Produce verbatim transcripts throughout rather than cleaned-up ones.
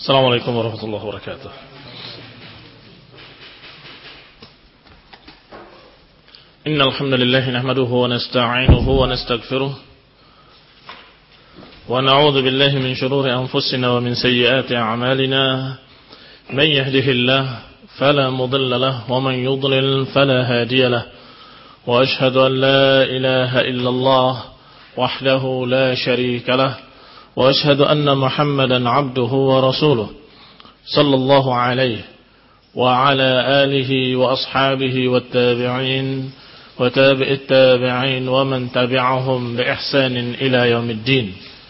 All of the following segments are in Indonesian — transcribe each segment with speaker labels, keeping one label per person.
Speaker 1: Assalamualaikum warahmatullahi wabarakatuh. Innal hamdalillah nahmaduhu wa nasta'inuhu wa nastaghfiruh wa na'udzu billahi min shururi anfusina wa min sayyiati a'malina. Man yahdihillahu fala mudilla lahu wa man yudlil fala hadiya lahu. Wa ashhadu an la ilaha illallah wahdahu la sharika lahu. وأشهد أن محمدا عبده ورسوله صلى الله عليه وعلى آله وأصحابه والتابعين وتابع التابعين ومن تبعهم بإحسان إلى يوم الدين.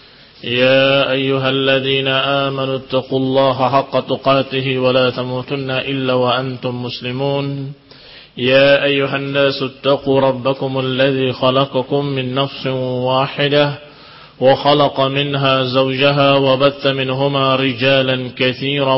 Speaker 1: يا أيها الذين آمنوا اتقوا الله حق تقاته ولا تموتن إلا وأنتم مسلمون. يا أيها الناس اتقوا ربكم الذي خلقكم من نفس واحدة وخلق منها زوجها وبث منهما رجالا كثيرا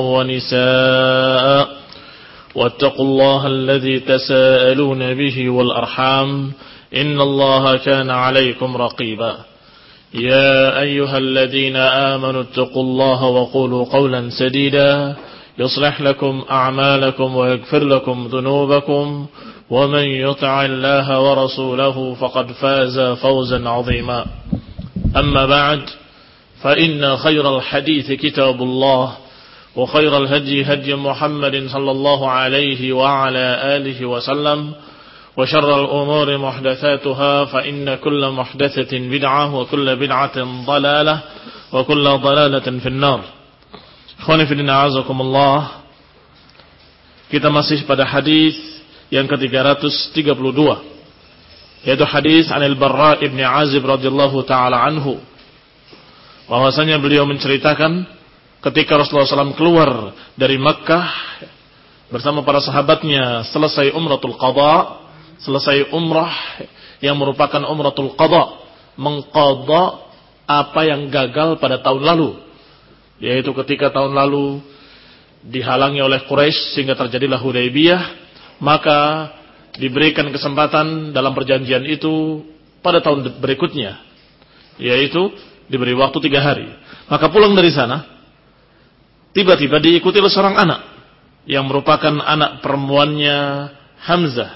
Speaker 1: ونساء واتقوا الله الذي تساءلون به والأرحام إن الله كان عليكم رقيبا. يا أيها الذين آمنوا اتقوا الله وقولوا قولا سديدا يصلح لكم أعمالكم ويغفر لكم ذنوبكم ومن يطع الله ورسوله فقد فاز فوزا عظيما. أما بعد فإن خير الحديث كتاب الله وخير الهدي هدي محمد صلى الله عليه وعلى آله وسلم وشر الأمور محدثاتها فإن كل محدثة بدعة وكل بدعة ضلالة وكل ضلالة في النار. Ikhwani fi din a'azakumullah. Kita masih pada hadis yang ke tiga ratus tiga puluh dua, yaitu hadis Anil Barra ibn Azib radhiyallahu taala anhu, bahwasanya beliau menceritakan ketika Rasulullah shallallahu alaihi wasallam keluar dari Makkah bersama para sahabatnya selesai umratul qada, selesai umrah yang merupakan umratul qada, mengqada apa yang gagal pada tahun lalu, yaitu ketika tahun lalu dihalangi oleh Quraisy sehingga terjadilah Hudaybiyah, maka diberikan kesempatan dalam perjanjian itu pada tahun berikutnya, yaitu diberi waktu tiga hari. Maka pulang dari sana, tiba-tiba diikuti oleh seorang anak yang merupakan anak perempuannya Hamzah,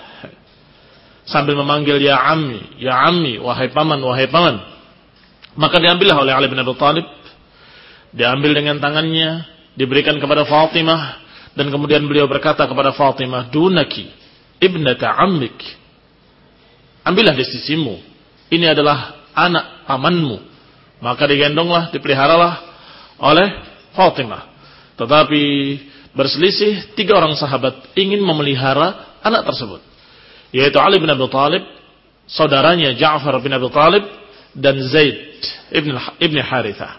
Speaker 1: sambil memanggil ya ammi, ya ammi, wahai paman, wahai paman. Maka diambillah oleh Ali bin Abi Thalib, diambil dengan tangannya, diberikan kepada Fatimah, dan kemudian beliau berkata kepada Fatimah, dunaki ibnata ammik, ambillah di sisimu, ini adalah anak pamanmu. Maka digendonglah, dipeliharalah oleh Fatimah. Tetapi berselisih, tiga orang sahabat ingin memelihara anak tersebut, yaitu Ali bin Abi Thalib, saudaranya Ja'far bin Abi Thalib, dan Zaid ibn, ibn Harithah.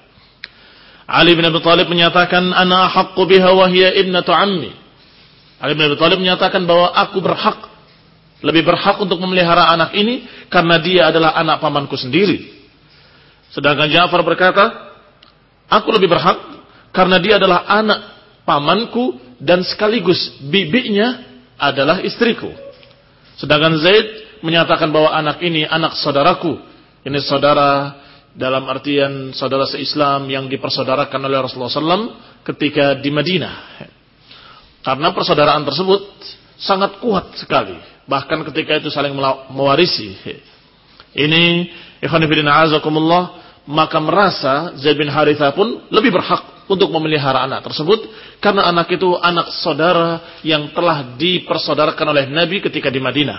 Speaker 1: Ali bin Abi Thalib menyatakan, ana haqqu biha wa hiya ibnatu ammi. Ali bin Abi Thalib menyatakan bahwa aku berhak, lebih berhak untuk memelihara anak ini karena dia adalah anak pamanku sendiri. Sedangkan Ja'far berkata, aku lebih berhak karena dia adalah anak pamanku dan sekaligus bibinya adalah istriku. Sedangkan Zaid menyatakan bahwa anak ini anak saudaraku. Ini saudara dalam artian saudara se-Islam yang dipersaudarakan oleh Rasulullah shallallahu alaihi wasallam ketika di Madinah. Karena persaudaraan tersebut sangat kuat sekali, bahkan ketika itu saling mewarisi. Ini ikhwan fillah azakumullah, maka merasa Zaid bin Harithah pun lebih berhak untuk memelihara anak tersebut karena anak itu anak saudara yang telah dipersaudarakan oleh Nabi ketika di Madinah.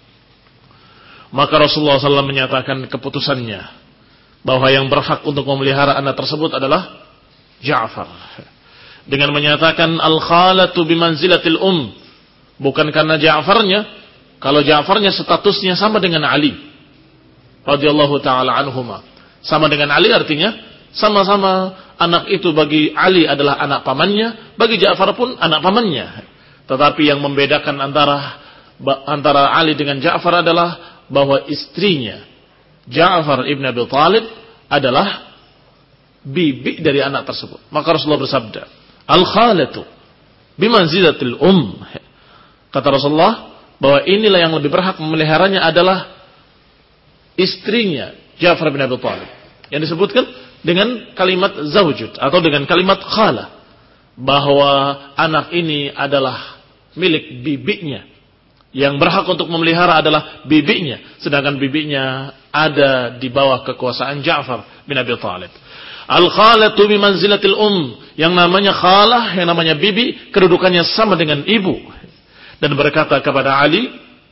Speaker 1: Maka Rasulullah shallallahu alaihi wasallam menyatakan keputusannya bahwa yang berhak untuk memelihara anak tersebut adalah Ja'far, dengan menyatakan al-khalatu bimanzilatil um, bukan karena Ja'farnya, kalau Ja'farnya statusnya sama dengan Ali radhiyallahu taala anhuma, sama dengan Ali artinya sama-sama anak itu bagi Ali adalah anak pamannya, bagi Ja'far pun anak pamannya. Tetapi yang membedakan antara antara Ali dengan Ja'far adalah bahwa istrinya Ja'far ibn Abi Thalib adalah bibi dari anak tersebut. Maka Rasulullah bersabda, al-khalatu bimanzilatil um. Kata Rasulullah bahwa inilah yang lebih berhak memeliharanya adalah istrinya Ja'far bin Abi Thalib, yang disebutkan dengan kalimat zawjud atau dengan kalimat khala. bahwa anak ini adalah milik bibinya. Yang berhak untuk memelihara adalah bibinya, sedangkan bibinya ada di bawah kekuasaan Ja'far bin Abi Thalib. Al-khalatu bi manzilatil um, yang namanya khalah, yang namanya bibi, kedudukannya sama dengan ibu. Dan berkata kepada Ali,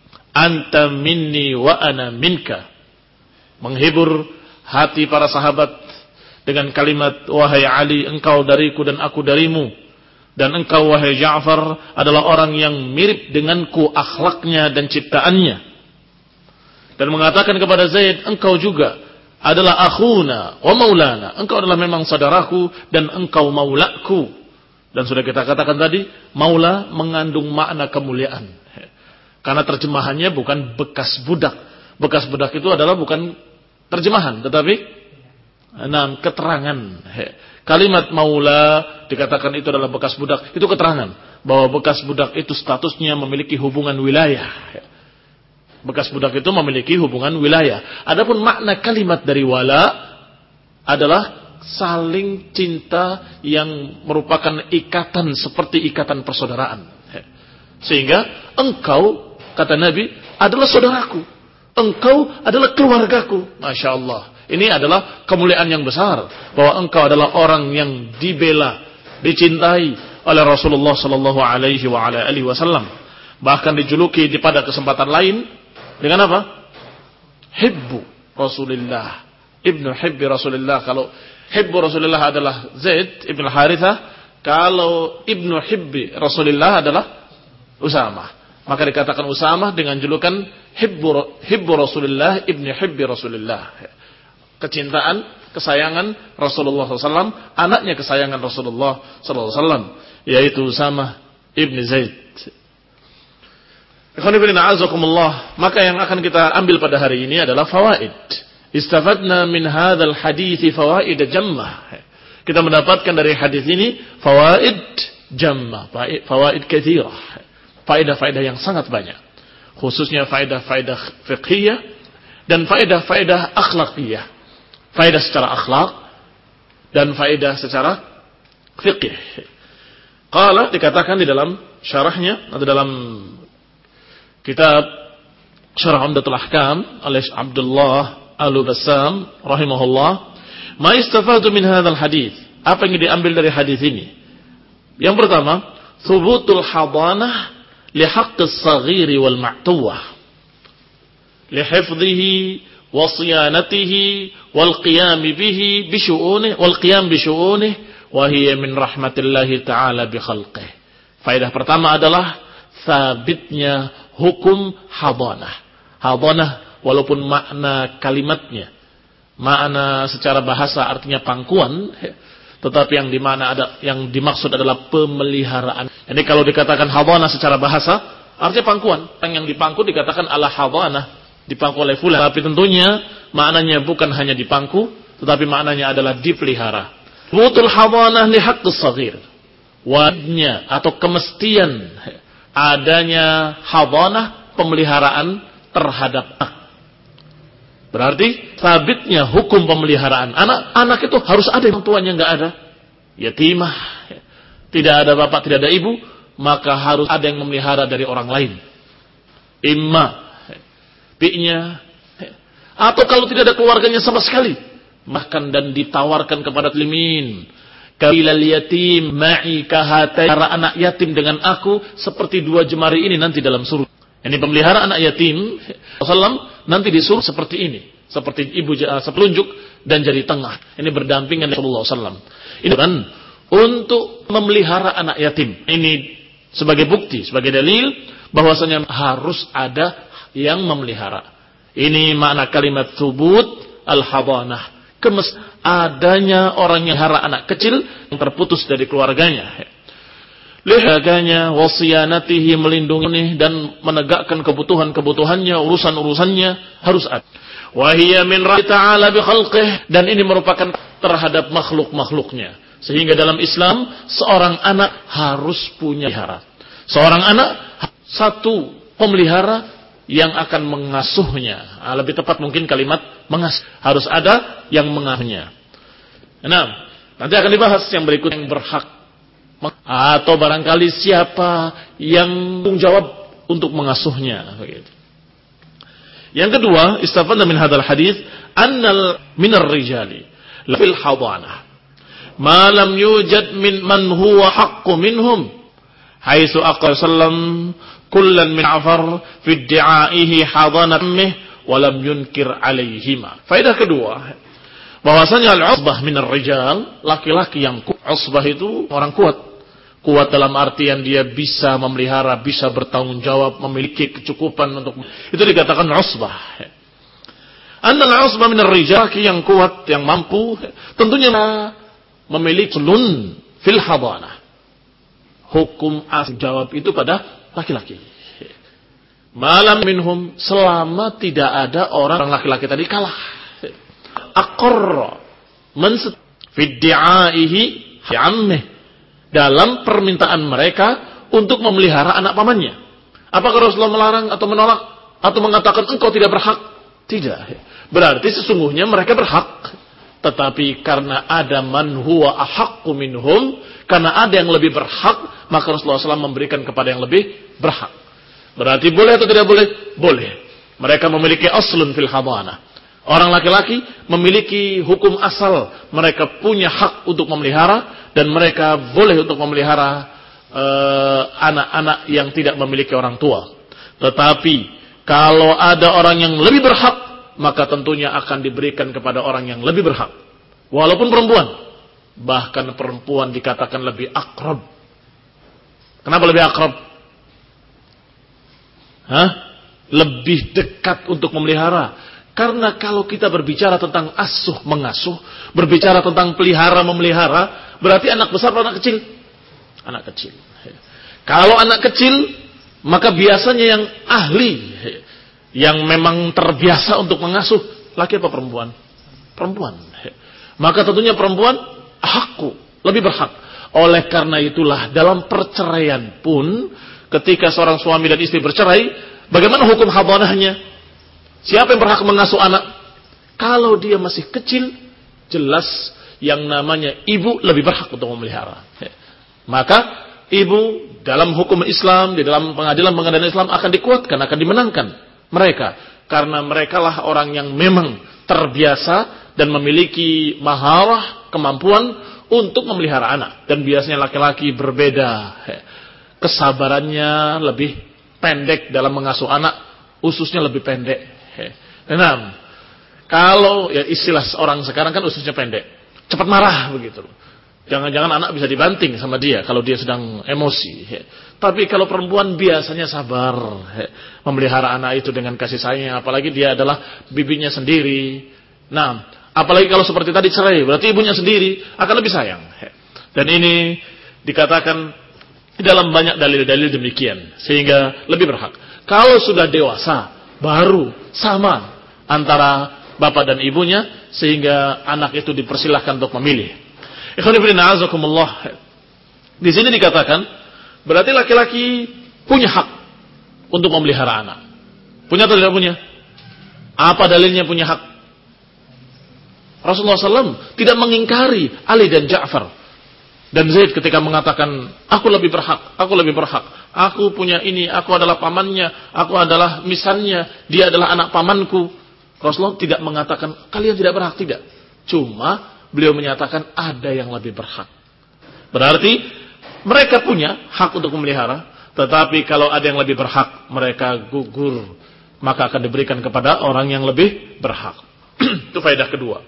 Speaker 1: anta minni wa ana minka. Menghibur hati para sahabat dengan kalimat, wahai Ali, engkau dariku dan aku darimu. Dan engkau wahai Ja'far adalah orang yang mirip denganku akhlaknya dan ciptaannya. Dan mengatakan kepada Zaid, engkau juga adalah akhuna wa maulana. Engkau adalah memang saudaraku dan engkau maulaku. Dan sudah kita katakan tadi, maula mengandung makna kemuliaan. Karena terjemahannya bukan bekas budak. Bekas budak itu adalah bukan terjemahan, tetapi nah, keterangan. Kalimat maula dikatakan itu adalah bekas budak, itu keterangan bahwa bekas budak itu statusnya memiliki hubungan wilayah. Bekas budak itu memiliki hubungan wilayah. Adapun makna kalimat dari wala adalah saling cinta yang merupakan ikatan seperti ikatan persaudaraan. Sehingga engkau, kata Nabi, adalah saudaraku. Engkau adalah keluargaku. Masya Allah. Ini adalah kemuliaan yang besar. Bahwa engkau adalah orang yang dibela, dicintai oleh Rasulullah Sallallahu Alaihi Wasallam. Bahkan dijuluki di pada kesempatan lain dengan apa? Hibbu Rasulullah, ibnu Hibbi Rasulullah. Kalau Hibbu Rasulullah adalah Zaid ibn Harithah, kalau ibnu Hibbi Rasulullah adalah Usamah. Maka dikatakan Usamah dengan julukan Hibbu, Hibbu Rasulullah, ibnu Hibbi Rasulullah. Kecintaan, kesayangan Rasulullah sallallahu alaihi wasallam, anaknya kesayangan Rasulullah sallallahu alaihi wasallam, yaitu Usamah ibn Zaid. Maka yang akan kita ambil pada hari ini adalah fawaid. Istafadna min hadzal hadits fawaid jammah. Kita mendapatkan dari hadis ini fawaid jammah, fawaid katsirah. Faedah-faedah yang sangat banyak. Khususnya faedah-faedah fiqhiyah dan faedah-faedah akhlakiyah. Faedah secara akhlak dan faedah secara fiqh. Qala dikatakan di dalam syarahnya atau dalam kitab Syarah Umdatul Ahkam oleh Abdullah Al-Bassam rahimahullah, ma istafadu min hadzal hadits. Apa yang diambil dari hadis ini? Yang pertama, thubutul hadanah li haqqis saghiri wal ma'tuwah, li hifdhihi wa siyanatihi wal qiyam bihi bi syu'unihi wal qiyam bi syu'unihi wa hiya min rahmatillahi ta'ala bi khalqihi. Faedah pertama adalah sabitnya hukum hadanah. Hadanah walaupun makna kalimatnya, makna secara bahasa artinya pangkuan, tetapi yang dimana ada yang dimaksud adalah pemeliharaan. Jadi kalau dikatakan hadanah secara bahasa artinya pangkuan. Yang dipangku dikatakan ala hadanah, dipangku oleh fulan. Tapi tentunya maknanya bukan hanya dipangku, tetapi maknanya adalah dipelihara. Wutul hadanah li haqqis shaghir. Wajibnya atau kemestian adanya hadanah, pemeliharaan terhadap anak. Berarti sabitnya hukum pemeliharaan anak, anak itu harus ada yang tuanya enggak ada. Yatimah, tidak ada bapak, tidak ada ibu, maka harus ada yang memelihara dari orang lain. Imma bi'nya, atau kalau tidak ada keluarganya sama sekali, makan dan ditawarkan kepada limin. Kabilal yatim ma'i kahatai, para anak yatim dengan aku seperti dua jemari ini nanti dalam surga. Ini pemelihara anak yatim Rasulullah nanti disuruh seperti ini, seperti ibu sepelunjuk dan jari tengah. Ini berdampingan dengan Rasulullah sallallahu alaihi wasallam. Ini kan untuk memelihara anak yatim. Ini sebagai bukti, sebagai dalil bahwasanya harus ada yang memelihara. Ini makna kalimat thubut al-hadanah. Kemes adanya orang yang hara anak kecil yang terputus dari keluarganya. Lihaganya wasiyanatihi, melindungi dan menegakkan kebutuhan-kebutuhannya, urusan-urusannya harus ada. Wa hiya min rahmati ta'ala bi khalqihi, dan ini merupakan terhadap makhluk-makhluknya. Sehingga dalam Islam seorang anak harus punya pelihara. Seorang anak satu pemelihara yang akan mengasuhnya. Nah, lebih tepat mungkin kalimat mengasuh. Harus ada yang mengasuhnya. Nah, nanti akan dibahas yang berikut yang berhak atau barangkali siapa yang tanggung jawab untuk mengasuhnya. Begitu. Yang kedua, istafadna min hadzal hadits annal minar rijali fil hadanah ma lam yujad min man huwa haqqu minhum haitsu aqal sallam kullan min afar fi idda'ihi hadanatih wa lam yunkir alaihima. Faedah kedua, bahwasanya al-usbah minar rijal, laki-laki yang kuat. Usbah itu orang kuat. Kuat dalam artian dia bisa memelihara, bisa bertanggung jawab, memiliki kecukupan untuk itu dikatakan usbah. Annal usbah minar rijal, yang kuat, yang mampu, tentunya memiliki sulun fil hadanah. Hukum as jawab itu pada laki-laki. Malam minhum, selama tidak ada orang laki-laki tadi kalah. Aqarra man fidda'ihi fi ammih, dalam permintaan mereka untuk memelihara anak pamannya. Apakah Rasulullah melarang atau menolak atau mengatakan engkau tidak berhak? Tidak. Berarti sesungguhnya mereka berhak. Tetapi karena ada man huwa ahaqqu minhum, karena ada yang lebih berhak, maka Rasulullah shallallahu alaihi wasallam memberikan kepada yang lebih berhak. Berarti boleh atau tidak boleh? Boleh. Mereka memiliki aslun fil hadanah. Orang laki-laki memiliki hukum asal, mereka punya hak untuk memelihara, dan mereka boleh untuk memelihara uh, anak-anak yang tidak memiliki orang tua. Tetapi kalau ada orang yang lebih berhak, maka tentunya akan diberikan kepada orang yang lebih berhak. Walaupun perempuan, bahkan perempuan dikatakan lebih akrab. Kenapa lebih akrab? Hah? Lebih dekat untuk memelihara. Karena kalau kita berbicara tentang asuh mengasuh, berbicara tentang pelihara memelihara, berarti anak besar atau anak kecil? Anak kecil. Kalau anak kecil, maka biasanya yang ahli, yang memang terbiasa untuk mengasuh, laki apa perempuan? Perempuan. Maka tentunya perempuan hakku, lebih berhak. Oleh karena itulah dalam perceraian pun, ketika seorang suami dan istri bercerai, bagaimana hukum hadanahnya? Siapa yang berhak mengasuh anak? Kalau dia masih kecil, jelas yang namanya ibu lebih berhak untuk memelihara. Maka ibu dalam hukum Islam, di dalam pengadilan-pengadilan Islam akan dikuatkan, akan dimenangkan mereka. Karena mereka lah orang yang memang terbiasa dan memiliki maharah, kemampuan untuk memelihara anak. Dan biasanya laki-laki berbeda. Kesabarannya lebih pendek dalam mengasuh anak, ususnya lebih pendek. Enam. Kalau ya istilah orang sekarang kan ususnya pendek, cepat marah begitu. Jangan-jangan anak bisa dibanting sama dia kalau dia sedang emosi. Tapi kalau perempuan biasanya sabar, memelihara anak itu dengan kasih sayang, apalagi dia adalah bibinya sendiri. Nah, apalagi kalau seperti tadi cerai, berarti ibunya sendiri akan lebih sayang. Dan ini dikatakan di dalam banyak dalil-dalil demikian, sehingga lebih berhak. Kalau sudah dewasa, baru sama antara bapak dan ibunya, sehingga anak itu dipersilahkan untuk memilih. Ikhwan fillah azakumullah. Di sini dikatakan berarti laki-laki punya hak untuk memelihara anak. Punya atau tidak punya? Apa dalilnya punya hak? Rasulullah shallallahu alaihi wasallam tidak mengingkari Ali dan Ja'far dan Zaid ketika mengatakan, aku lebih berhak, aku lebih berhak, aku punya ini, aku adalah pamannya, aku adalah misannya, dia adalah anak pamanku. Rasulullah tidak mengatakan, kalian tidak berhak, tidak. Cuma beliau menyatakan ada yang lebih berhak. Berarti mereka punya hak untuk memelihara, tetapi kalau ada yang lebih berhak, mereka gugur, maka akan diberikan kepada orang yang lebih berhak. Itu faedah kedua.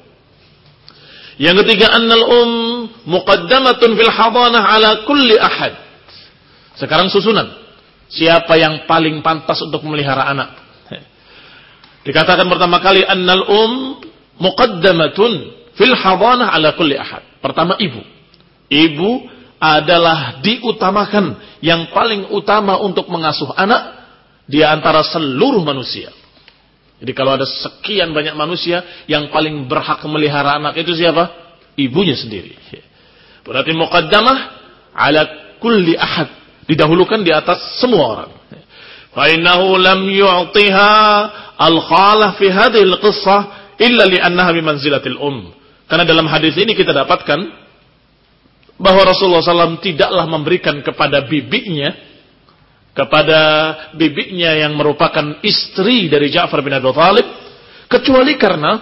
Speaker 1: Yang ketiga, annal um muqaddamatun fil hadanah ala kulli ahad. Sekarang susunan. Siapa yang paling pantas untuk memelihara anak? Dikatakan pertama kali annal um muqaddamatun fil hadanah ala kulli ahad. Pertama ibu. Ibu adalah diutamakan, yang paling utama untuk mengasuh anak di antara seluruh manusia. Jadi kalau ada sekian banyak manusia, yang paling berhak memelihara anak itu siapa? Ibunya sendiri. Berarti muqaddamah ala kulli ahad, didahulukan di atas semua orang. Fa innahu lam yu'tiha al-khalah fi hadhihi al-qissah illa li'annaha bi manzilatil um. Karena dalam hadis ini kita dapatkan bahwa Rasulullah shallallahu alaihi wasallam tidaklah memberikan kepada bibinya, kepada bibinya yang merupakan istri dari Ja'far bin Abi Thalib, kecuali karena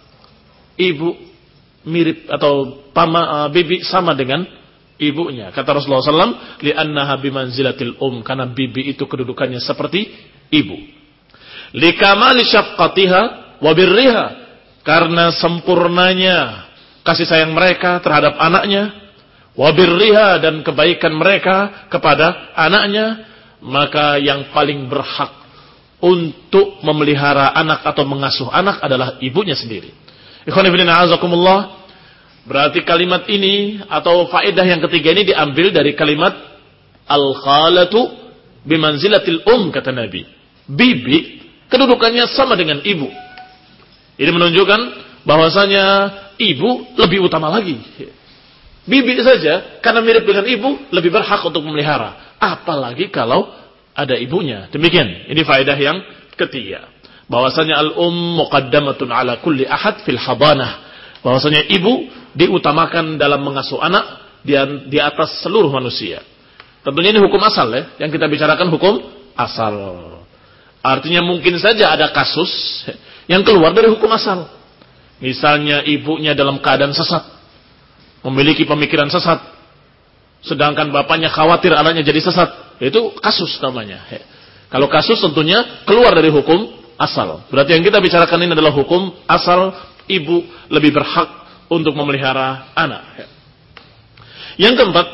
Speaker 1: ibu mirip atau pama, uh, bibi sama dengan ibunya. Kata Rasulullah shallallahu alaihi wasallam, li'annaha bimanzilatil um, karena bibi itu kedudukannya seperti ibu. Likamali syafqatiha wa birriha, karena sempurnanya kasih sayang mereka terhadap anaknya, wa birriha, dan kebaikan mereka kepada anaknya, maka yang paling berhak untuk memelihara anak atau mengasuh anak adalah ibunya sendiri. Ikhwan fillah a'azakumullah. Berarti kalimat ini atau faedah yang ketiga ini diambil dari kalimat al-khalatu bimanzilatil um, kata Nabi. Bibi kedudukannya sama dengan ibu. Ini menunjukkan bahwasanya ibu lebih utama lagi. Bibi saja karena mirip dengan ibu lebih berhak untuk memelihara, apalagi kalau ada ibunya. Demikian, ini faedah yang ketiga. Bahwasanya al-um muqaddamatun ala kulli ahad fil hadanah. Bahwasanya ibu diutamakan dalam mengasuh anak di, di atas seluruh manusia. Tentunya ini hukum asal ya, yang kita bicarakan hukum asal. Artinya mungkin saja ada kasus yang keluar dari hukum asal. Misalnya ibunya dalam keadaan sesat, memiliki pemikiran sesat, sedangkan bapaknya khawatir anaknya jadi sesat. Itu kasus namanya. Kalau kasus tentunya keluar dari hukum asal. Berarti yang kita bicarakan ini adalah hukum asal, ibu lebih berhak untuk memelihara anak. Yang keempat,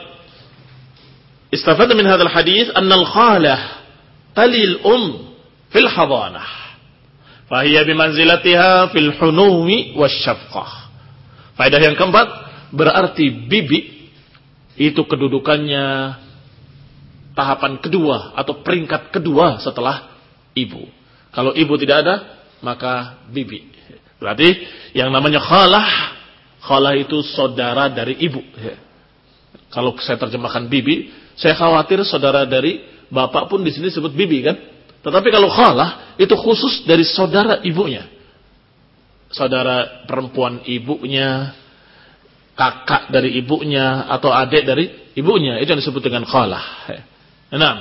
Speaker 1: istafada min hadzal hadis anna al-khalah talil um fil hadanah, fa hiya bimanzilatiha fil hunumi wasyafqah. Faedah yang keempat, berarti bibi itu kedudukannya tahapan kedua atau peringkat kedua setelah ibu. Kalau ibu tidak ada, maka bibi. Berarti yang namanya khalah, khalah itu saudara dari ibu. Kalau saya terjemahkan bibi, saya khawatir saudara dari bapak pun di sini disebut bibi kan? Tetapi kalau khalah itu khusus dari saudara ibunya. Saudara perempuan ibunya, kakak dari ibunya atau adik dari ibunya, itu yang disebut dengan khalah. Nah,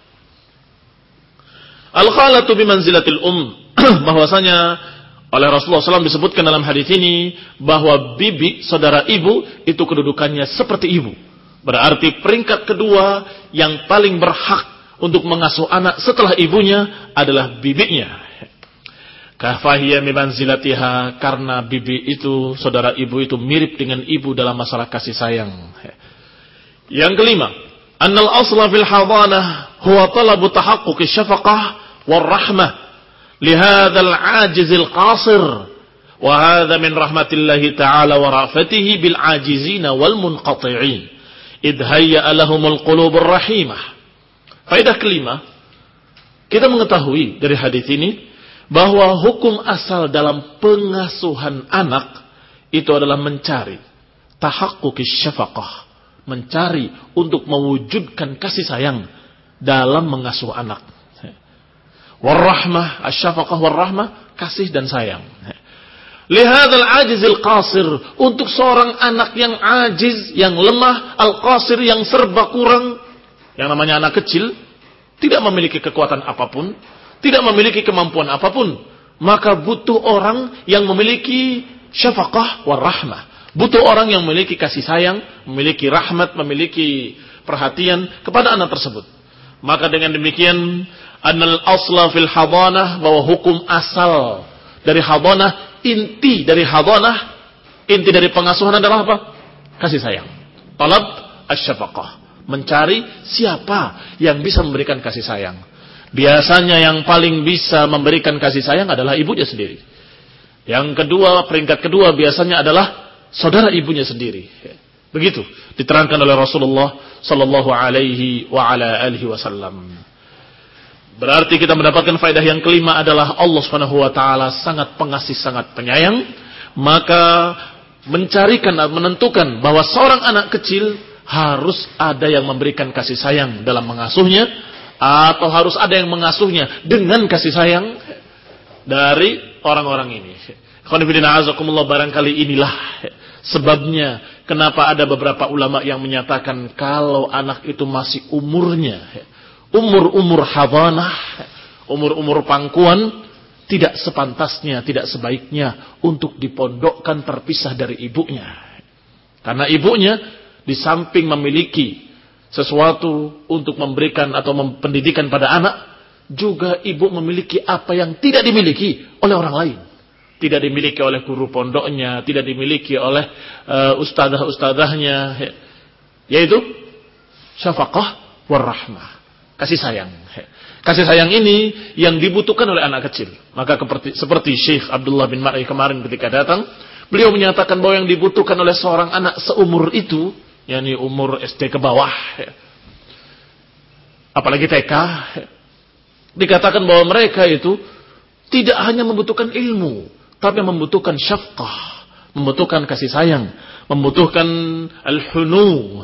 Speaker 1: al-khalatu bimanzilatil um, bahwasanya oleh Rasulullah shallallahu alaihi wasallam disebutkan dalam hadis ini bahwa bibi, saudara ibu, itu kedudukannya seperti ibu. Berarti peringkat kedua yang paling berhak untuk mengasuh anak setelah ibunya adalah bibinya. Kafahiyya bimanzilatiha, karena bibi itu, saudara ibu itu mirip dengan ibu dalam masalah kasih sayang. Yang kelima, annal asla fil hadanah huwa talabu tahaqquqi syafaqah war rahmah lihadzal ajizil qasir, wa hadza min rahmatillahi ta'ala wa rafatihi bil ajizina wal munqati'in idh hayya lahumul qulubur rahimah. Faedah kelima, kita mengetahui dari hadis ini bahwa hukum asal dalam pengasuhan anak itu adalah mencari tahaqquqi syafaqah, mencari untuk mewujudkan kasih sayang dalam mengasuh anak. Warahmah, asyafaqah warahmah, kasih dan sayang. Lihadzal ajizil qasir, untuk seorang anak yang ajiz, yang lemah, al-qasir, yang serba kurang, yang namanya anak kecil, tidak memiliki kekuatan apapun, tidak memiliki kemampuan apapun, maka butuh orang yang memiliki syafaqah warahmah. Butuh orang yang memiliki kasih sayang, memiliki rahmat, memiliki perhatian kepada anak tersebut. Maka dengan demikian, annal asla fil hadanah, bahwa hukum asal dari hadanah, inti dari hadanah, inti dari pengasuhan adalah apa? Kasih sayang. Talab asy-syafaqah, mencari siapa yang bisa memberikan kasih sayang. Biasanya yang paling bisa memberikan kasih sayang adalah ibunya sendiri. Yang kedua, peringkat kedua biasanya adalah saudara ibunya sendiri. Begitu diterangkan oleh Rasulullah sallallahu alaihi wa ala alihi wasallam. Berarti kita mendapatkan faedah yang kelima adalah Allah Subhanahu wa taala sangat pengasih, sangat penyayang. Maka mencarikan dan menentukan bahwa seorang anak kecil harus ada yang memberikan kasih sayang dalam mengasuhnya, atau harus ada yang mengasuhnya dengan kasih sayang dari orang-orang ini. Barangkali inilah sebabnya kenapa ada beberapa ulama yang menyatakan kalau anak itu masih umurnya umur-umur hadanah, umur-umur pangkuan, tidak sepantasnya, tidak sebaiknya untuk dipondokkan terpisah dari ibunya. Karena ibunya di samping memiliki sesuatu untuk memberikan atau pendidikan pada anak, juga ibu memiliki apa yang tidak dimiliki oleh orang lain. Tidak dimiliki oleh guru pondoknya, tidak dimiliki oleh uh, ustadzah-ustadzahnya, yaitu syafaqah warahmah, kasih sayang. Kasih sayang ini yang dibutuhkan oleh anak kecil. Maka seperti, seperti Syekh Abdullah bin Mar'i kemarin ketika datang, beliau menyatakan bahwa yang dibutuhkan oleh seorang anak seumur itu, yakni umur S D ke bawah, apalagi T K, dikatakan bahwa mereka itu tidak hanya membutuhkan ilmu, tapi membutuhkan syafqah, membutuhkan kasih sayang, membutuhkan al-hunu.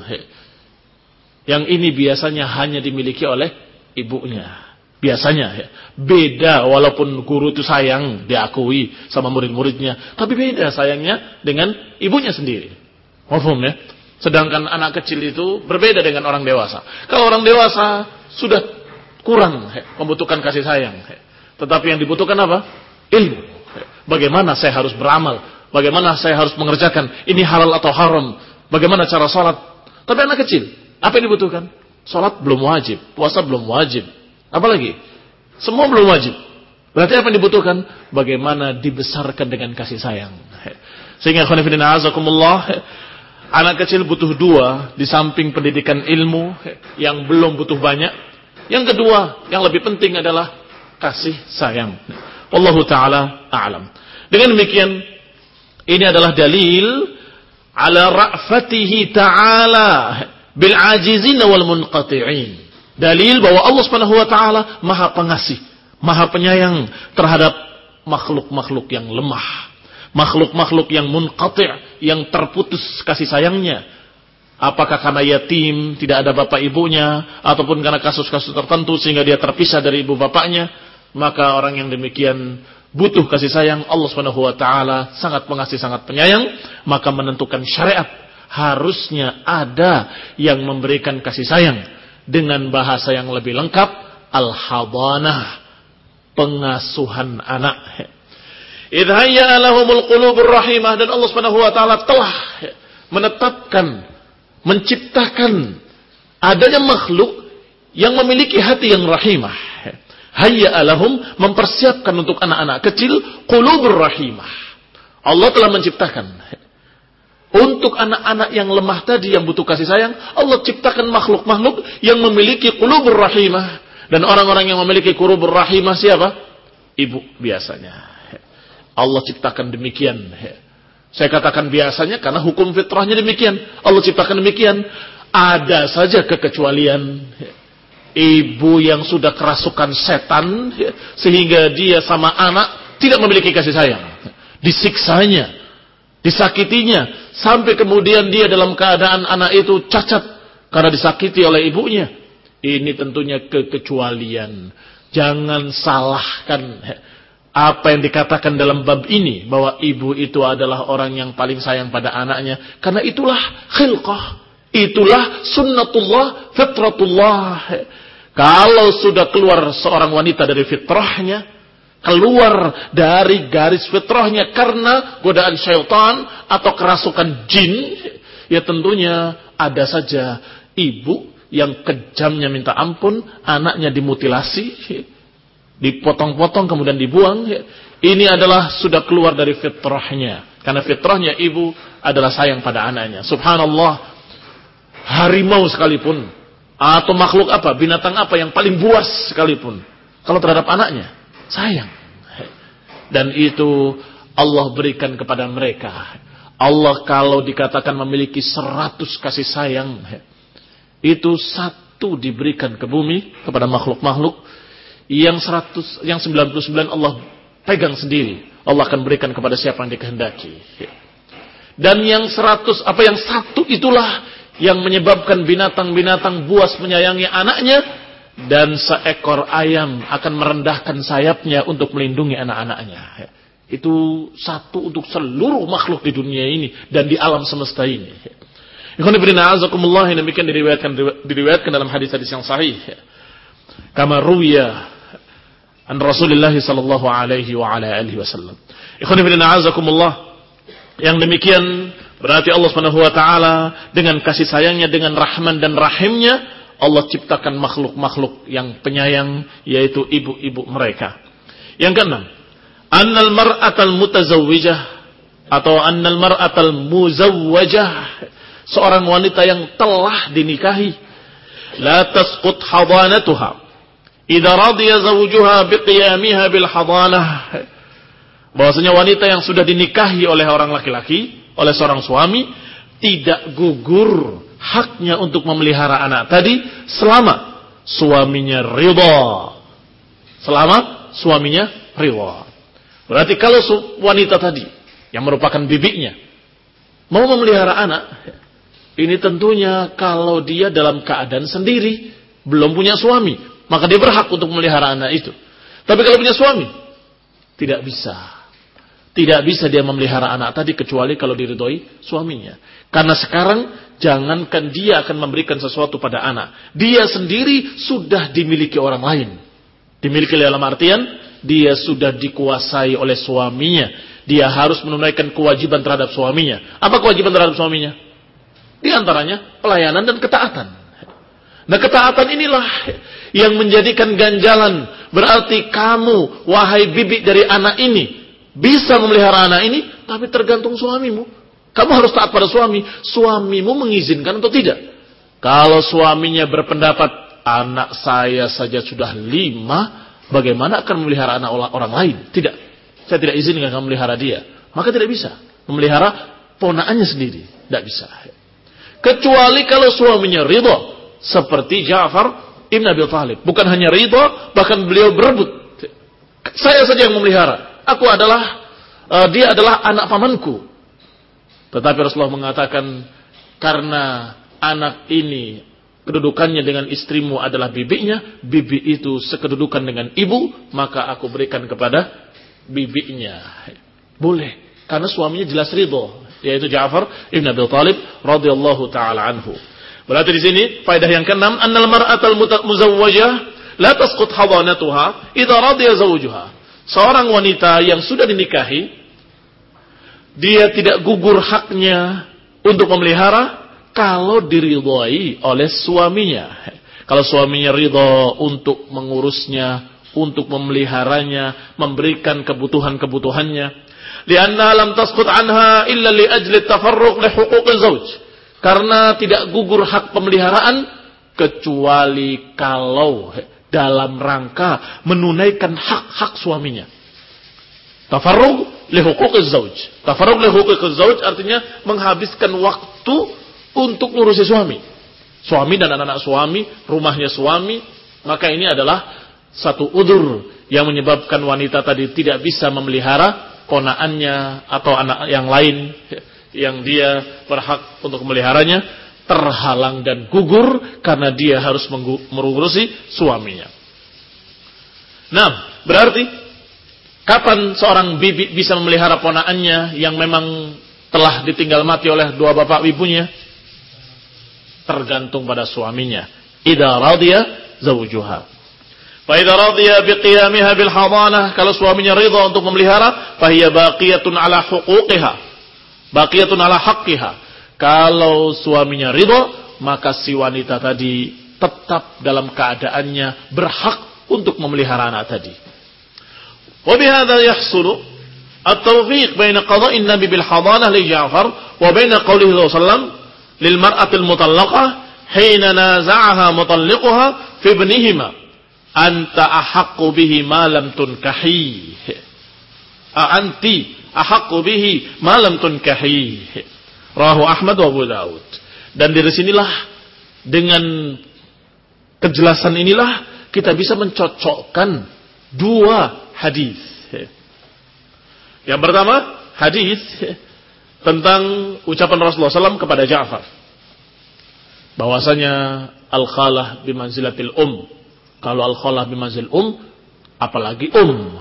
Speaker 1: Yang ini biasanya hanya dimiliki oleh ibunya. Biasanya ya. Beda walaupun guru itu sayang, diakui sama murid-muridnya, tapi beda sayangnya dengan ibunya sendiri. Mafhum ya? Sedangkan anak kecil itu berbeda dengan orang dewasa. Kalau orang dewasa sudah kurang ya, membutuhkan kasih sayang. Ya. Tetapi yang dibutuhkan apa? Ilmu. Bagaimana saya harus beramal? Bagaimana saya harus mengerjakan? Ini halal atau haram? Bagaimana cara sholat? Tapi anak kecil, apa yang dibutuhkan? Sholat belum wajib, puasa belum wajib. Apalagi? Semua belum wajib. Berarti apa yang dibutuhkan? Bagaimana dibesarkan dengan kasih sayang. Sehingga khonifidina azakumullah, anak kecil butuh dua, di samping pendidikan ilmu yang belum butuh banyak. Yang kedua, yang lebih penting adalah kasih sayang. Wallahu ta'ala a'lam. Dengan demikian, ini adalah dalil ala ra'fatihi ta'ala bil ajizin wal munqati'in. Dalil bahwa Allah Subhanahu wa taala Maha Pengasih, Maha Penyayang terhadap makhluk-makhluk yang lemah, makhluk-makhluk yang munqati', yang terputus kasih sayangnya. Apakah karena yatim, tidak ada bapak ibunya, ataupun karena kasus-kasus tertentu sehingga dia terpisah dari ibu bapaknya, maka orang yang demikian butuh kasih sayang. Allah Subhanahu wa taala sangat pengasih, sangat penyayang, maka menentukan syariat harusnya ada yang memberikan kasih sayang dengan bahasa yang lebih lengkap, al-hadanah, pengasuhan anak. Idh hayya lahumul qulubur rahimah, dan Allah Subhanahu wa taala telah menetapkan, menciptakan adanya makhluk yang memiliki hati yang rahimah. Hayya lahum, mempersiapkan untuk anak-anak kecil qulubur rahimah. Allah telah menciptakan untuk anak-anak yang lemah tadi yang butuh kasih sayang, Allah ciptakan makhluk-makhluk yang memiliki qulubur rahimah. Dan orang-orang yang memiliki qulubur rahimah siapa? Ibu biasanya. Allah ciptakan demikian. Saya katakan biasanya karena hukum fitrahnya demikian. Allah ciptakan demikian. Ada saja kekecualian. Ibu yang sudah kerasukan setan sehingga dia sama anak tidak memiliki kasih sayang. Disiksanya, disakitinya, sampai kemudian dia dalam keadaan anak itu cacat karena disakiti oleh ibunya. Ini tentunya kekecualian. Jangan salahkan apa yang dikatakan dalam bab ini, bahwa ibu itu adalah orang yang paling sayang pada anaknya. Karena itulah khilqah, itulah sunnatullah, fitratullah. Kalau sudah keluar seorang wanita dari fitrahnya, keluar dari garis fitrahnya karena godaan syaitan atau kerasukan jin, ya tentunya ada saja ibu yang kejamnya minta ampun, anaknya dimutilasi, dipotong-potong kemudian dibuang. Ini adalah sudah keluar dari fitrahnya, karena fitrahnya ibu adalah sayang pada anaknya. Subhanallah, harimau sekalipun atau makhluk apa, binatang apa yang paling buas sekalipun, kalau terhadap anaknya sayang. Dan itu Allah berikan kepada mereka. Allah kalau dikatakan memiliki seratus kasih sayang, itu satu diberikan ke bumi kepada makhluk-makhluk, yang seratus, yang sembilan puluh sembilan Allah pegang sendiri. Allah akan berikan kepada siapa yang dikehendaki. Dan yang seratus, apa yang satu itulah yang menyebabkan binatang-binatang buas menyayangi anaknya, dan seekor ayam akan merendahkan sayapnya untuk melindungi anak-anaknya. Itu satu untuk seluruh makhluk di dunia ini dan di alam semesta ini. Ikhwan fillah azakumullah, yang demikian diriwayatkan diriwayatkan dalam hadis-hadis yang sahih. Kama ruwiya an Rasulullah sallallahu alaihi wa ala alihi wasallam. Ikhwan fillah azakumullah, yang demikian berarti Allah Subhanahu wa taala dengan kasih sayangnya, dengan Rahman dan Rahimnya, Allah ciptakan makhluk-makhluk yang penyayang, yaitu ibu-ibu mereka. Yang keenam, annal mar'atal mutazawwijah atau annal mar'atal muzawwajah, seorang wanita yang telah dinikahi, la tasqut hadanatuha idza radiya zawjuha biqiyamiha bil hadanah. Bahwasanya wanita yang sudah dinikahi oleh orang laki-laki, oleh seorang suami, tidak gugur haknya untuk memelihara anak tadi selama suaminya ridha. Selama suaminya ridha. Berarti kalau wanita tadi yang merupakan bibinya mau memelihara anak, ini tentunya kalau dia dalam keadaan sendiri, belum punya suami, maka dia berhak untuk memelihara anak itu. Tapi kalau punya suami, tidak bisa. Tidak bisa dia memelihara anak tadi kecuali kalau diridhoi suaminya. Karena sekarang jangankan dia akan memberikan sesuatu pada anak, dia sendiri sudah dimiliki orang lain. Dimiliki dalam artian dia sudah dikuasai oleh suaminya. Dia harus menunaikan kewajiban terhadap suaminya. Apa kewajiban terhadap suaminya? Di antaranya pelayanan dan ketaatan. Nah, ketaatan inilah yang menjadikan ganjalan. Berarti kamu, wahai bibi dari anak ini, bisa memelihara anak ini, tapi tergantung suamimu. Kamu harus taat pada suami. Suamimu mengizinkan atau tidak. Kalau suaminya berpendapat, anak saya saja sudah lima, bagaimana akan memelihara anak orang lain? Tidak. Saya tidak izinkan kamu memelihara dia. Maka tidak bisa memelihara ponakannya sendiri. Tidak bisa. Kecuali kalau suaminya ridha, seperti Ja'far ibn Abi Thalib. Bukan hanya ridha, bahkan beliau berebut. Saya saja yang memelihara. Aku adalah, uh, dia adalah anak pamanku. Tetapi Rasulullah mengatakan, karena anak ini kedudukannya dengan istrimu adalah bibinya, bibi itu sekedudukan dengan ibu, maka aku berikan kepada bibinya. Boleh, karena suaminya jelas ridho, yaitu Ja'far ibn Abi Thalib radhiyallahu taala anhu. Berarti di sini faedah yang keenam, annal mar'atal muzawwajah la tasqut hadanatuha idza radiya zawjuha. Seorang wanita yang sudah dinikahi, dia tidak gugur haknya untuk memelihara kalau diridhoi oleh suaminya. Kalau suaminya ridho untuk mengurusnya, untuk memeliharanya, memberikan kebutuhan-kebutuhannya. Lianna lam tasqut anha illa li ajli tafarruq li huquqi zawj. Karena tidak gugur hak pemeliharaan kecuali kalau dalam rangka menunaikan hak-hak suaminya. Tafarruq li huquqi zawj. Tafarruq li huquqi zawj artinya menghabiskan waktu untuk ngurusi suami. Suami dan anak-anak suami, rumahnya suami, maka ini adalah satu udzur yang menyebabkan wanita tadi tidak bisa memelihara ponaannya atau anak yang lain yang dia berhak untuk memeliharanya, terhalang dan gugur karena dia harus mengurusi suaminya. Nah, berarti kapan seorang bibi bisa memelihara ponaannya yang memang telah ditinggal mati oleh dua bapak ibunya? Tergantung pada suaminya. Idza radiya zawjuha. Fa idza radiya biqiyamiha bil hadanah, kalau suaminya ridha untuk memelihara, fa hiya baqiyatun ala huquqiha. Baqiyatun ala haqqiha. Kalau suaminya ridha, maka si wanita tadi tetap dalam keadaannya berhak untuk memelihara anak tadi. Wa bihadza yahsulu at-tawfiq baina qada'in nabi bil hadanah li Ja'far wa baina qawlihi sallallahu alaihi wasallam lil mar'atil mutallaqah hina naza'aha mutalliquha fi ibnihima anta ahaqqu bihi ma lam tunkahi. A anti ahaqqu bihi ma lam tunkahi. Rawahu Ahmad wa Abu Daud. Dan dari sinilah, dengan kejelasan inilah kita bisa mencocokkan dua hadis. Yang pertama, hadis tentang ucapan Rasulullah sallallahu alaihi wasallam kepada Ja'far, bahwasanya al-khalah bimanzilatil um. Kalau al-khalah bimanzil um, apalagi um.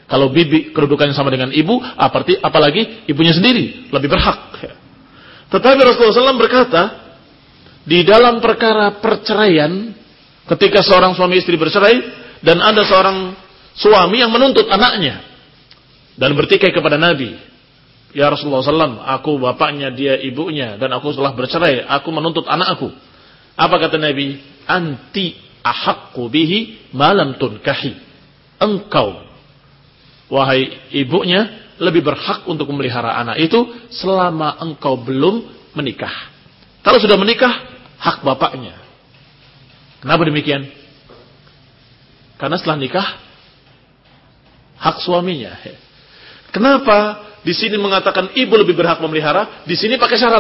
Speaker 1: Kalau bibi kedudukannya sama dengan ibu, apalagi ibunya sendiri lebih berhak. Tetapi Rasulullah shallallahu alaihi wasallam berkata, di dalam perkara perceraian, ketika seorang suami istri bercerai dan ada seorang suami yang menuntut anaknya dan bertikai kepada Nabi, ya Rasulullah shallallahu alaihi wasallam, aku bapaknya, dia ibunya, dan aku telah bercerai, aku menuntut anakku. Apa kata Nabi? Anti ahaqqu bihi malam tunkahi. Engkau, wahai ibunya, lebih berhak untuk memelihara anak itu selama engkau belum menikah. Kalau sudah menikah, hak bapaknya. Kenapa demikian? Karena setelah nikah, hak suaminya. Kenapa di sini mengatakan ibu lebih berhak memelihara? Di sini pakai syarat,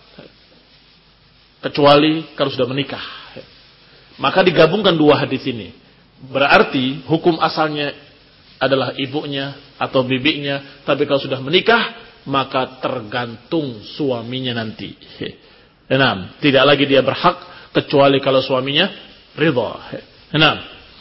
Speaker 1: kecuali kalau sudah menikah. Maka digabungkan dua hadis ini. Berarti hukum asalnya adalah ibunya atau bibinya, tapi kalau sudah menikah, maka tergantung suaminya nanti. Enam, tidak lagi dia berhak kecuali kalau suaminya ridha. Enam.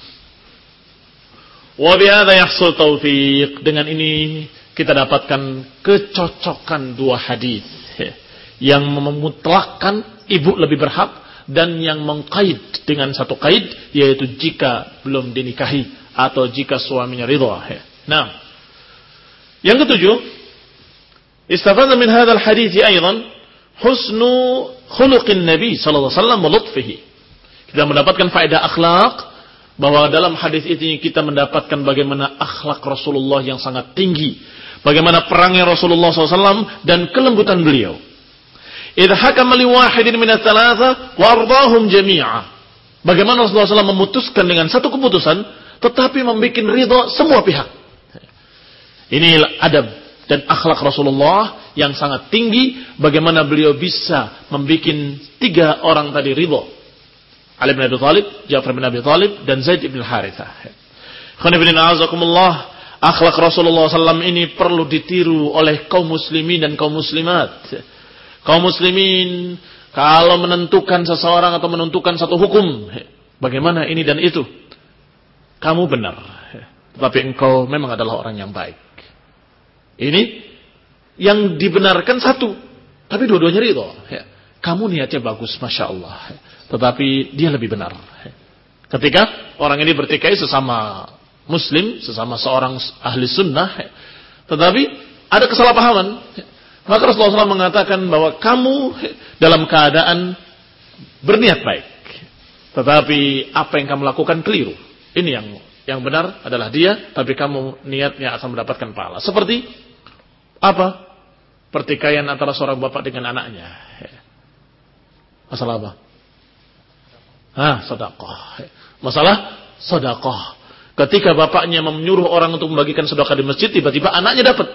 Speaker 1: Wa bihadza yahsul taufiq. Dengan ini kita dapatkan kecocokan dua hadis yang memutlakkan ibu lebih berhak dan yang mengkaid dengan satu kaid, yaitu jika belum dinikahi atau jika suaminya ridha. Nah, yang ketujuh, istafadna min hadzal hadits aidan husnu khuluqin Nabi sallallahu alaihi wasallam wa lutfihi. Kita mendapatkan faedah akhlak, bahwa dalam hadis ini kita mendapatkan bagaimana akhlak Rasulullah yang sangat tinggi, bagaimana perangnya Rasulullah sallallahu alaihi wasallam dan kelembutan beliau. Idza hakama li wahidin min ats-tsalatsa wa ardahum jami'a. Bagaimana Rasulullah sallallahu alaihi wasallam memutuskan dengan satu keputusan tetapi membuat ridha semua pihak. Ini adab dan akhlak Rasulullah yang sangat tinggi, bagaimana beliau bisa membuat tiga orang tadi ridha. Ali bin Abi Thalib, Ja'far bin Abi Thalib, dan Zaid bin Harithah. Khonibin a'azakumullah, akhlak Rasulullah sallallahu alaihi wasallam ini perlu ditiru oleh kaum muslimin dan kaum muslimat. Kaum muslimin kalau menentukan seseorang atau menentukan satu hukum, bagaimana ini dan itu, kamu benar, tetapi engkau memang adalah orang yang baik. Ini yang dibenarkan satu, tapi dua-duanya ridho. Kamu niatnya bagus, masya Allah, tetapi dia lebih benar. Ketika orang ini bertikai sesama muslim, sesama seorang ahli sunnah, tetapi ada kesalahpahaman, maka Rasulullah shallallahu alaihi wasallam mengatakan bahwa kamu dalam keadaan berniat baik, tetapi apa yang kamu lakukan keliru. Ini yang yang benar adalah dia, tapi kamu niatnya akan mendapatkan pahala. Seperti apa? Pertikaian antara seorang bapak dengan anaknya. Masalah apa? Ah, sedekah. Masalah sedekah. Ketika bapaknya menyuruh orang untuk membagikan sedekah di masjid, tiba-tiba anaknya dapat.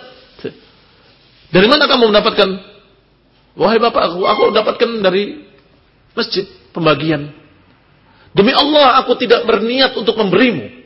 Speaker 1: Dari mana kamu mendapatkan? Wahai bapak, aku, aku dapatkan dari masjid pembagian. Demi Allah, aku tidak berniat untuk memberimu.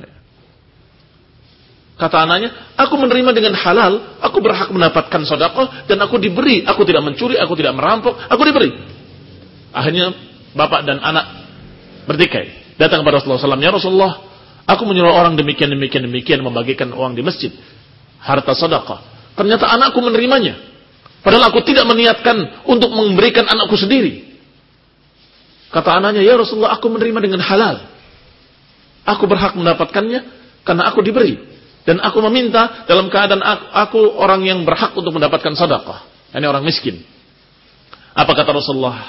Speaker 1: Kata anaknya, aku menerima dengan halal, aku berhak mendapatkan sedekah dan aku diberi. Aku tidak mencuri, aku tidak merampok, aku diberi. Akhirnya bapak dan anak bertikai. Datang kepada Rasulullah shallallahu alaihi wasallam, ya Rasulullah, aku menyuruh orang demikian demikian demikian membagikan uang di masjid, harta sedekah. Ternyata anakku menerimanya, padahal aku tidak meniatkan untuk memberikan anakku sendiri. Kata anaknya, ya Rasulullah, aku menerima dengan halal. Aku berhak mendapatkannya karena aku diberi. Dan aku meminta dalam keadaan aku, aku orang yang berhak untuk mendapatkan sedekah. Ini orang miskin. Apa kata Rasulullah?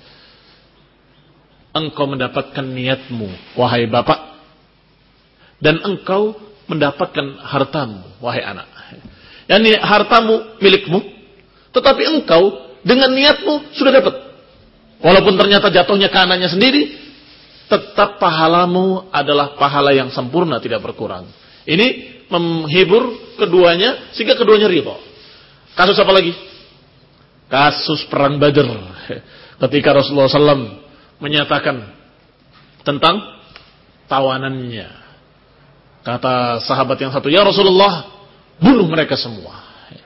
Speaker 1: Engkau mendapatkan niatmu, wahai bapak. Dan engkau mendapatkan hartamu, wahai anak. Yani hartamu milikmu, tetapi engkau dengan niatmu sudah dapat. Walaupun ternyata jatuhnya ke anaknya sendiri, tetap pahalamu adalah pahala yang sempurna, tidak berkurang. Ini menghibur keduanya sehingga keduanya ridha. Kasus apa lagi? Kasus perang Badar. Ketika Rasulullah shallallahu alaihi wasallam menyatakan tentang tawanannya, kata sahabat yang satu, ya Rasulullah, bunuh mereka semua.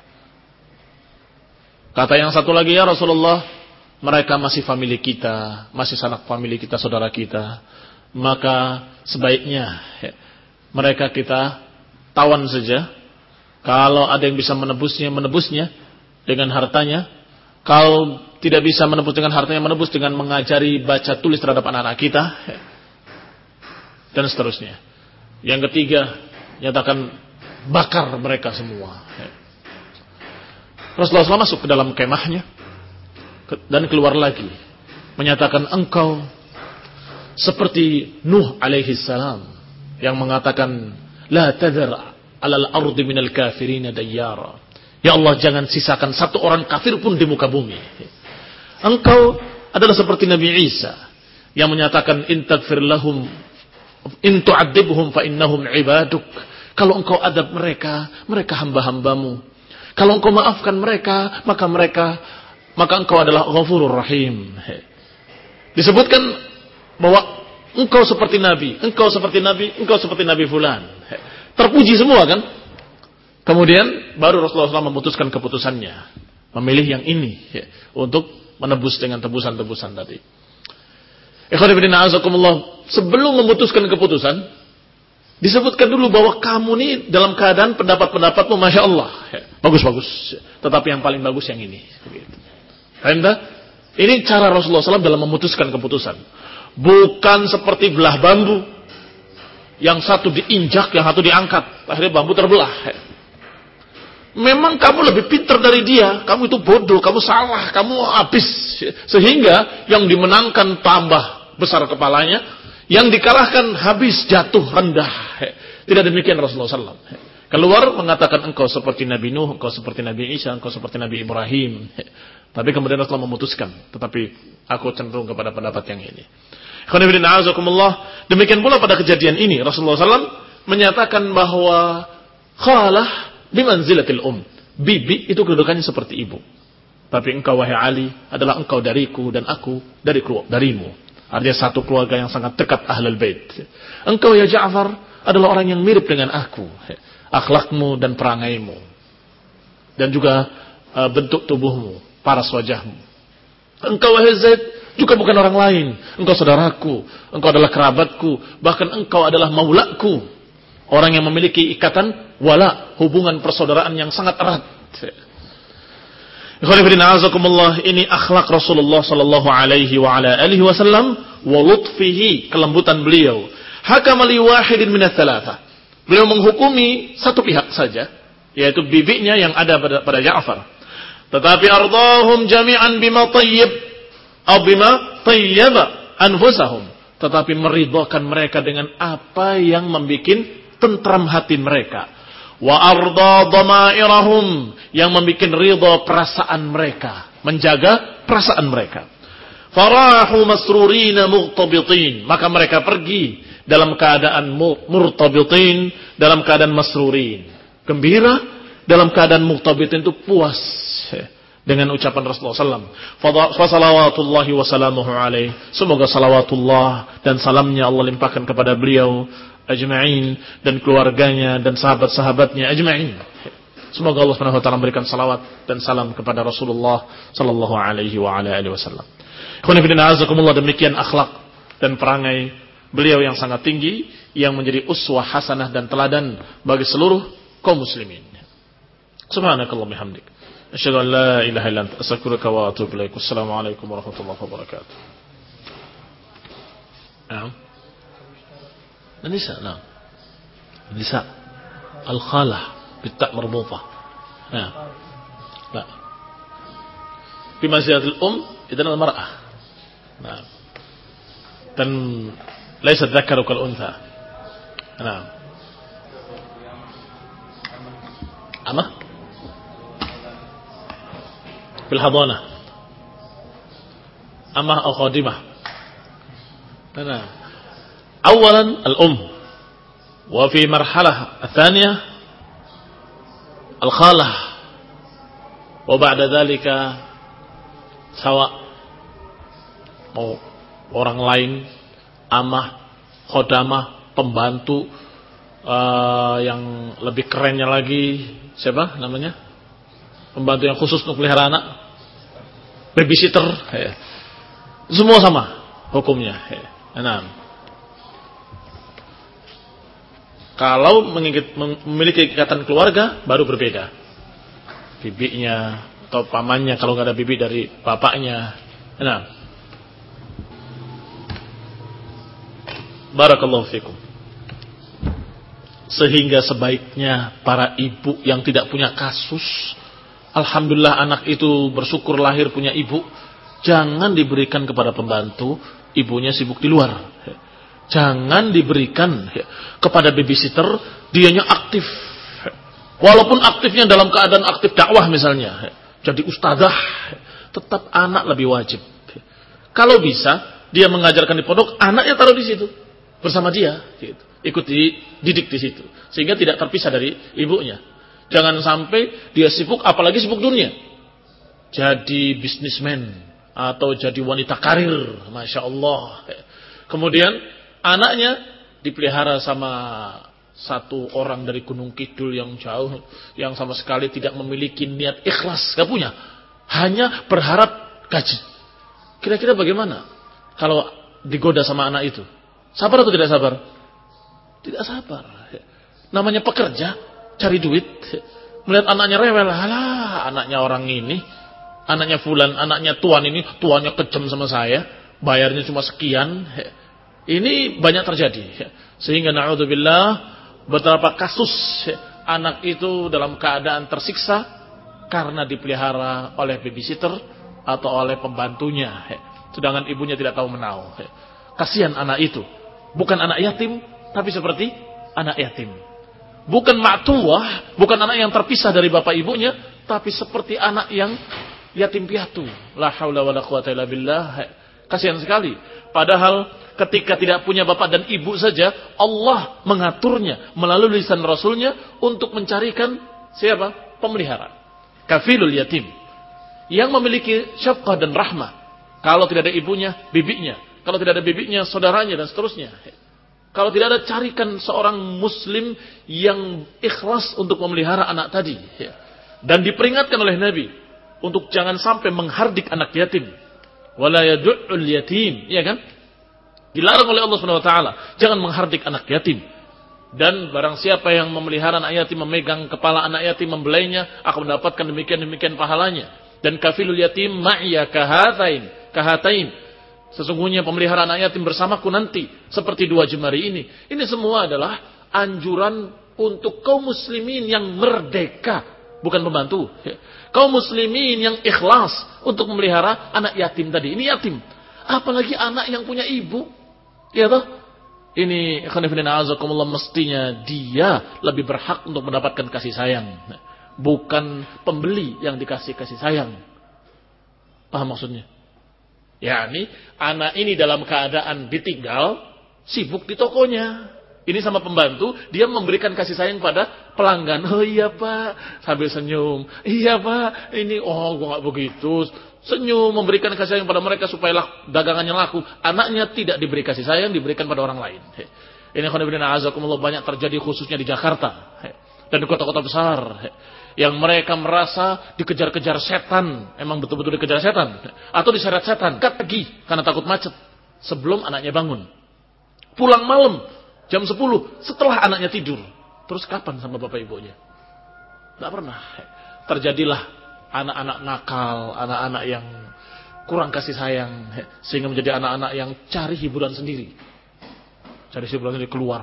Speaker 1: Kata yang satu lagi, ya Rasulullah, mereka masih famili kita, masih sanak famili kita, saudara kita, maka sebaiknya mereka kita tawan saja. Kalau ada yang bisa menebusnya, menebusnya dengan hartanya. Kalau tidak bisa menebus dengan hartanya, menebus dengan mengajari baca tulis terhadap anak-anak kita. Dan seterusnya. Yang ketiga, nyatakan bakar mereka semua. Rasulullah shallallahu alaihi wasallam masuk ke dalam kemahnya dan keluar lagi, menyatakan engkau seperti Nuh alaihi salam yang mengatakan la tadhar alal ardi minal kafirin dayyara. Ya Allah, jangan sisakan satu orang kafir pun di muka bumi. Engkau adalah seperti Nabi Isa yang menyatakan in taghfir lahum in tu'adzibhum fa innahum ibaduk. Kalau engkau adab mereka, mereka hamba-hambamu. Kalau engkau maafkan mereka, maka mereka maka engkau adalah Ghafurur Rahim. Disebutkan bahwa engkau seperti Nabi, engkau seperti Nabi, engkau seperti Nabi fulan. Terpuji semua kan? Kemudian baru Rasulullah shallallahu alaihi wasallam memutuskan keputusannya, memilih yang ini ya, untuk menebus dengan tebusan-tebusan tadi. Ikhwan fillah azakumullah, sebelum memutuskan keputusan, disebutkan dulu bahwa kamu ini dalam keadaan pendapat-pendapatmu Masya Allah. Ya, bagus-bagus. Tetapi yang paling bagus yang ini. Anda, ini cara Rasulullah shallallahu alaihi wasallam dalam memutuskan keputusan. Bukan seperti belah bambu. Yang satu diinjak, yang satu diangkat. Akhirnya bambu terbelah. Memang kamu lebih pintar dari dia. Kamu itu bodoh, kamu salah, kamu habis. Sehingga yang dimenangkan tambah besar kepalanya. Yang dikalahkan habis, jatuh, rendah. Tidak demikian Rasulullah shallallahu alaihi wasallam. Keluar mengatakan engkau seperti Nabi Nuh, engkau seperti Nabi Isa, engkau seperti Nabi Ibrahim. Tapi kemudian Rasulullah memutuskan. Tetapi aku cenderung kepada pendapat yang ini. Demikian pula pada kejadian ini Rasulullah shallallahu alaihi wasallam menyatakan bahwa khalah bimanzilatil um. Bibi itu kedudukannya seperti ibu. Tapi engkau wahai Ali adalah engkau dariku dan aku dari darimu. Artinya satu keluarga yang sangat dekat ahlul bait. Engkau ya Ja'far adalah orang yang mirip dengan aku. Akhlakmu dan perangaimu. Dan juga uh, bentuk tubuhmu, paras wajahmu. Engkau wahai Zaid juga bukan orang lain. Engkau saudaraku, engkau adalah kerabatku, bahkan engkau adalah maulaku. Orang yang memiliki ikatan wala, hubungan persaudaraan yang sangat erat. Ini akhlak Rasulullah sallallahu alaihi wa ala alihi wasallam wa lutfihi, kelembutan beliau. Hakama li wahidin min ats-tsalatsa. Beliau menghukumi satu pihak saja, yaitu bibinya yang ada pada, pada Ja'far. Tetapi ardahum jami'an bima tayyib aw bima tayyaba anfusahum. Tetapi meridhakan mereka dengan apa yang membuat tentram hati mereka. Wa arda dhamairahum, yang membuat ridha perasaan mereka, menjaga perasaan mereka. Farahu masrurina mughtabitin, maka mereka pergi dalam keadaan murtabitin, dalam keadaan masrurin, gembira, dalam keadaan mughtabitin itu puas dengan ucapan Rasulullah sallallahu alaihi wasallam. Fa salawatullahi wa salamuhu alaihi, semoga salawatullah dan salamnya Allah limpahkan kepada beliau ajma'in, dan keluarganya dan sahabat-sahabatnya ajma'in. Semoga Allah Subhanahu wa taala memberikan salawat dan salam kepada Rasulullah sallallahu alaihi wa ala alihi wasallam. Ikhwan fillah azakumullah, demikian akhlak dan perangai beliau yang sangat tinggi, yang menjadi uswah hasanah dan teladan bagi seluruh kaum muslimin. Subhanakallahumma bihamdik, asyhadu an la ilaha illa anta, astaghfiruka wa atubu ilaik. Wassalamualaikum warahmatullahi wabarakatuh. Naam. النساء نعم النساء الخالة بالتاء مربوطة نعم لا بمنزلة الأم إذن المرأة نعم تن ليس الذكر كالأنثى نعم أما بالحضانة أما أو خادمة نعم أولا الأم، وفي مرحلة الثانية الخالة، وبعد ذلك سواء mau orang lain, amah, khodamah, pembantu, uh, yang lebih kerennya lagi siapa namanya, pembantu yang khusus untuk pelihara anak, babysitter, ya. Semua sama hukumnya. Ya. Nah. Kalau memiliki ikatan keluarga baru berbeda. Bibinya atau pamannya kalau nggak ada bibi dari bapaknya. Nah, barakallahu fikum. Sehingga sebaiknya para ibu yang tidak punya kasus, alhamdulillah anak itu bersyukur lahir punya ibu, jangan diberikan kepada pembantu, ibunya sibuk di luar. Jangan diberikan kepada babysitter, dianya aktif. Walaupun aktifnya dalam keadaan aktif dakwah misalnya, jadi ustazah, tetap anak lebih wajib. Kalau bisa, dia mengajarkan di pondok, anaknya taruh di situ bersama dia, gitu. Ikut dididik di situ, sehingga tidak terpisah dari ibunya. Jangan sampai dia sibuk, apalagi sibuk dunia, jadi bisnismen atau jadi wanita karir, masya Allah. Kemudian anaknya dipelihara sama satu orang dari Gunung Kidul yang jauh, yang sama sekali tidak memiliki niat ikhlas, gak punya, hanya berharap gaji. Kira-kira bagaimana kalau digoda sama anak itu? Sabar atau tidak sabar? Tidak sabar. Namanya pekerja, cari duit, melihat anaknya rewel, alah, anaknya orang ini, anaknya fulan, anaknya tuan ini, tuannya kejam sama saya, bayarnya cuma sekian. Ini banyak terjadi. Sehingga na'udzubillah, betapa kasus anak itu dalam keadaan tersiksa karena dipelihara oleh babysitter atau oleh pembantunya, sedangkan ibunya tidak tahu menau. Kasihan anak itu. Bukan anak yatim, tapi seperti anak yatim. Bukan ma'tuwah, bukan anak yang terpisah dari bapak ibunya, tapi seperti anak yang yatim piatu. La haula wala quwata illa billah. Kasihan sekali. Padahal ketika tidak punya bapak dan ibu saja, Allah mengaturnya melalui lisan Rasulnya untuk mencarikan siapa? Pemelihara. Kafilul yatim. Yang memiliki syafqah dan rahmah. Kalau tidak ada ibunya, bibinya. Kalau tidak ada bibinya, saudaranya dan seterusnya. Kalau tidak ada, carikan seorang muslim yang ikhlas untuk memelihara anak tadi. Dan diperingatkan oleh Nabi untuk jangan sampai menghardik anak yatim. Wala yadu'ul yatim, iya kan? Dilarang oleh Allah Subhanahu wa taala, jangan menghardik anak yatim. Dan barang siapa yang memelihara anak yatim, memegang kepala anak yatim, membelainya, akan mendapatkan demikian-demikian pahalanya. Dan kafilul yatim ma'iya kahatain, kahatain. Sesungguhnya pemelihara anak yatim bersamaku nanti seperti dua jemari ini. Ini semua adalah anjuran untuk kaum muslimin yang merdeka, bukan pembantu. Kaum muslimin yang ikhlas untuk memelihara anak yatim tadi. Ini yatim. Apalagi anak yang punya ibu. Ya toh? Ini khonifidina azakumullah, mestinya dia lebih berhak untuk mendapatkan kasih sayang. Bukan pembeli yang dikasih kasih sayang. Paham maksudnya? yakni anak ini dalam keadaan ditinggal, sibuk di tokonya. Ini sama pembantu, dia memberikan kasih sayang pada pelanggan. Oh iya pak, sambil senyum. Iya pak, ini oh gua nggak begitu. Senyum, memberikan kasih sayang pada mereka supaya dagangannya laku. Anaknya tidak diberi kasih sayang, diberikan pada orang lain. Ini khonibina azakumullah banyak terjadi khususnya di Jakarta dan di kota-kota besar. Yang mereka merasa dikejar-kejar setan, emang betul-betul dikejar setan, atau diseret setan, kat pergi karena takut macet sebelum anaknya bangun. Pulang malam jam sepuluh setelah anaknya tidur. Terus kapan sama bapak ibunya? Tidak pernah. Terjadilah anak-anak nakal, anak-anak yang kurang kasih sayang, sehingga menjadi anak-anak yang cari hiburan sendiri. Cari hiburan sendiri, keluar.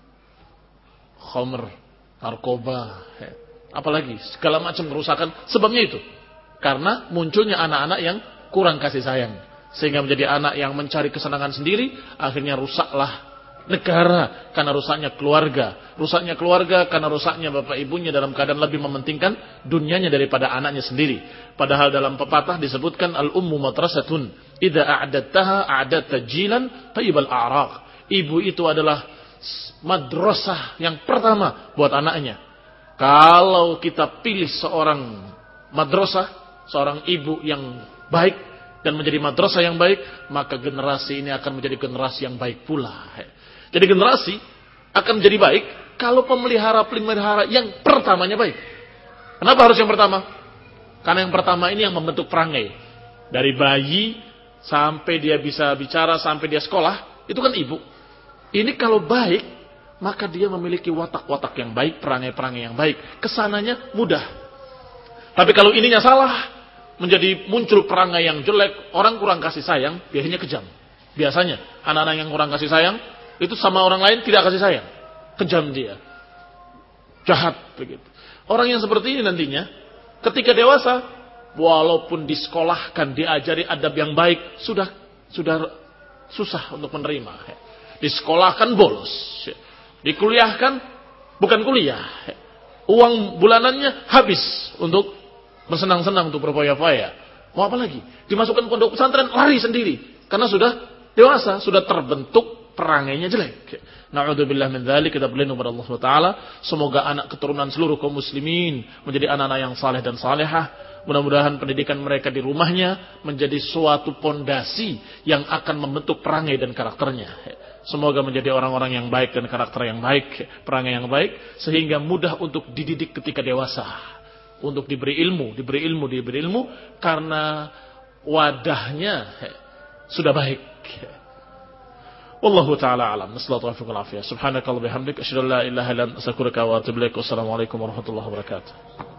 Speaker 1: Khamr, narkoba, apalagi segala macam kerusakan. Sebabnya itu karena munculnya anak-anak yang kurang kasih sayang, sehingga menjadi anak yang mencari kesenangan sendiri. Akhirnya rusaklah negara karena rusaknya keluarga, rusaknya keluarga karena rusaknya bapak ibunya dalam keadaan lebih mementingkan dunianya daripada anaknya sendiri. Padahal dalam pepatah disebutkan al-ummu madrasatun idza a'adattaha a'adatta jilan tayyibal a'raq. Ibu itu adalah madrasah yang pertama buat anaknya. Kalau kita pilih seorang madrasah, seorang ibu yang baik dan menjadi madrasah yang baik, maka generasi ini akan menjadi generasi yang baik pula. Jadi generasi akan menjadi baik kalau pemelihara-pemelihara yang pertamanya baik. Kenapa harus yang pertama? Karena yang pertama ini yang membentuk perangai. Dari bayi sampai dia bisa bicara, sampai dia sekolah, itu kan ibu. Ini kalau baik, maka dia memiliki watak-watak yang baik, perangai-perangai yang baik. Kesananya mudah. Tapi kalau ininya salah, menjadi muncul perangai yang jelek, orang kurang kasih sayang, biasanya kejam. Biasanya anak-anak yang kurang kasih sayang itu sama orang lain tidak kasih sayang, kejam dia, jahat begitu. Orang yang seperti ini nantinya, ketika dewasa, walaupun disekolahkan, diajari adab yang baik, sudah sudah susah untuk menerima. Disekolahkan bolos, dikuliahkan bukan kuliah, uang bulanannya habis untuk bersenang-senang, untuk berfoya-foya. Mau apa lagi? Dimasukkan pondok pesantren, lari sendiri, karena sudah dewasa, sudah terbentuk perangainya jelek. Na'udzubillah min dzalik, kita berlindung kepada Allah subhanahu wa taala. Semoga anak keturunan seluruh kaum muslimin menjadi anak-anak yang saleh dan salehah. Mudah-mudahan pendidikan mereka di rumahnya menjadi suatu pondasi yang akan membentuk perangai dan karakternya. Semoga menjadi orang-orang yang baik dan karakter yang baik, perangai yang baik, sehingga mudah untuk dididik ketika dewasa, untuk diberi ilmu, diberi ilmu, diberi ilmu, karena wadahnya sudah baik. Wallahu ta'ala alam. Nasallahu taufiq wal afiyah. Subhanakallahumma bihamdik, asyhadu an la ilaha illa anta, astaghfiruka wa atubu ilaik. Wassalamualaikum warahmatullahi wabarakatuh.